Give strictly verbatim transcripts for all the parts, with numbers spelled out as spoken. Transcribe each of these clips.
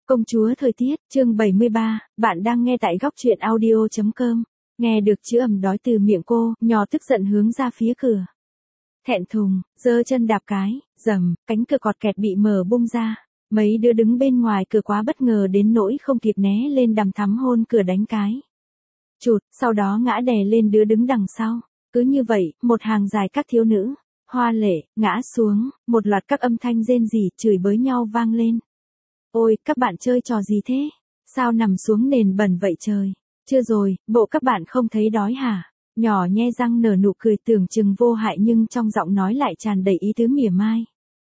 Công chúa thời tiết, chương bảy mươi ba, bạn đang nghe tại góc truyện audio chấm com. Nghe được chữ ầm đói từ miệng cô, nhỏ tức giận hướng ra phía cửa. Thẹn thùng, giơ chân đạp cái, rầm, cánh cửa cọt kẹt bị mở bung ra. Mấy đứa đứng bên ngoài cửa quá bất ngờ đến nỗi không kịp né lên đằm thắm hôn cửa đánh cái. Chụt, sau đó ngã đè lên đứa đứng đằng sau. Cứ như vậy, một hàng dài các thiếu nữ, hoa lệ, ngã xuống, một loạt các âm thanh rên rỉ, chửi bới nhau vang lên. Ôi, các bạn chơi trò gì thế? Sao nằm xuống nền bẩn vậy trời? Chưa rồi, bộ các bạn không thấy đói hả? Nhỏ nhe răng nở nụ cười tưởng chừng vô hại nhưng trong giọng nói lại tràn đầy ý tứ mỉa mai.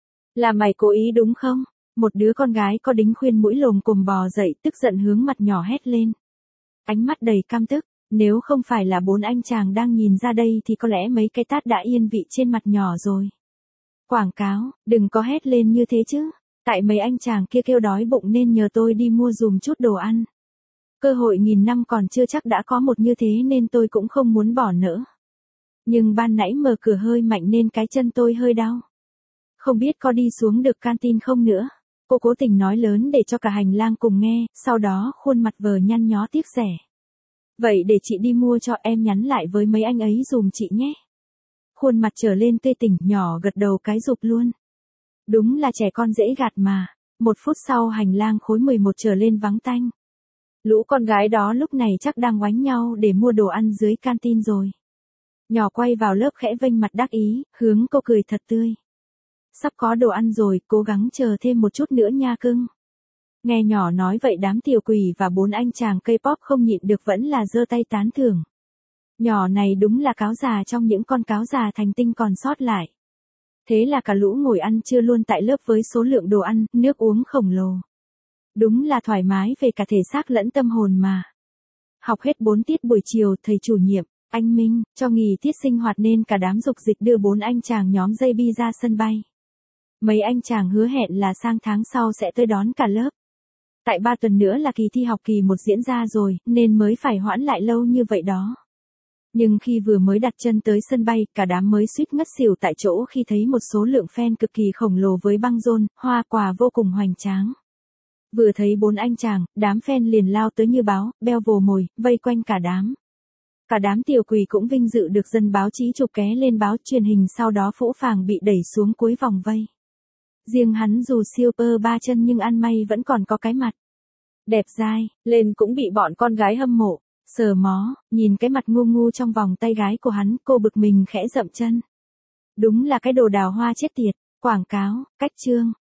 Là mày cố ý đúng không? Một đứa con gái có đính khuyên mũi lồm cồm bò dậy tức giận hướng mặt nhỏ hét lên. Ánh mắt đầy căm tức, nếu không phải là bốn anh chàng đang nhìn ra đây thì có lẽ mấy cái tát đã yên vị trên mặt nhỏ rồi. Quảng cáo, đừng có hét lên như thế chứ. Tại mấy anh chàng kia kêu đói bụng nên nhờ tôi đi mua dùm chút đồ ăn. Cơ hội nghìn năm còn chưa chắc đã có một như thế nên tôi cũng không muốn bỏ nữa. Nhưng ban nãy mở cửa hơi mạnh nên cái chân tôi hơi đau. Không biết có đi xuống được canteen không nữa. Cô cố tình nói lớn để cho cả hành lang cùng nghe, sau đó khuôn mặt vờ nhăn nhó tiếc rẻ. Vậy để chị đi mua cho, em nhắn lại với mấy anh ấy dùm chị nhé. Khuôn mặt trở lên tươi tỉnh, nhỏ gật đầu cái rụp luôn. Đúng là trẻ con dễ gạt mà. Một phút sau hành lang khối mười một trở lên vắng tanh. Lũ con gái đó lúc này chắc đang oánh nhau để mua đồ ăn dưới canteen rồi. Nhỏ quay vào lớp khẽ vênh mặt đắc ý, hướng cô cười thật tươi. Sắp có đồ ăn rồi, cố gắng chờ thêm một chút nữa nha cưng. Nghe nhỏ nói vậy đám tiểu quỷ và bốn anh chàng K-pop không nhịn được vẫn là giơ tay tán thưởng. Nhỏ này đúng là cáo già trong những con cáo già thành tinh còn sót lại. Thế là cả lũ ngồi ăn trưa luôn tại lớp với số lượng đồ ăn, nước uống khổng lồ. Đúng là thoải mái về cả thể xác lẫn tâm hồn mà. Học hết bốn tiết buổi chiều, thầy chủ nhiệm, anh Minh, cho nghỉ tiết sinh hoạt nên cả đám dục dịch đưa bốn anh chàng nhóm dây bi ra sân bay. Mấy anh chàng hứa hẹn là sang tháng sau sẽ tới đón cả lớp. Tại ba tuần nữa là kỳ thi học kỳ một diễn ra rồi, nên mới phải hoãn lại lâu như vậy đó. Nhưng khi vừa mới đặt chân tới sân bay, cả đám mới suýt ngất xỉu tại chỗ khi thấy một số lượng fan cực kỳ khổng lồ với băng rôn, hoa quà vô cùng hoành tráng. Vừa thấy bốn anh chàng, đám fan liền lao tới như báo, beo vồ mồi, vây quanh cả đám. Cả đám tiểu quỷ cũng vinh dự được dân báo chí chụp ké lên báo truyền hình, sau đó phũ phàng bị đẩy xuống cuối vòng vây. Riêng hắn dù siêu pơ ba chân nhưng ăn may vẫn còn có cái mặt đẹp dai, lên cũng bị bọn con gái hâm mộ. Sờ mó, nhìn cái mặt ngu ngu trong vòng tay gái của hắn, cô bực mình khẽ dậm chân. Đúng là cái đồ đào hoa chết tiệt. Quảng cáo, cách chương.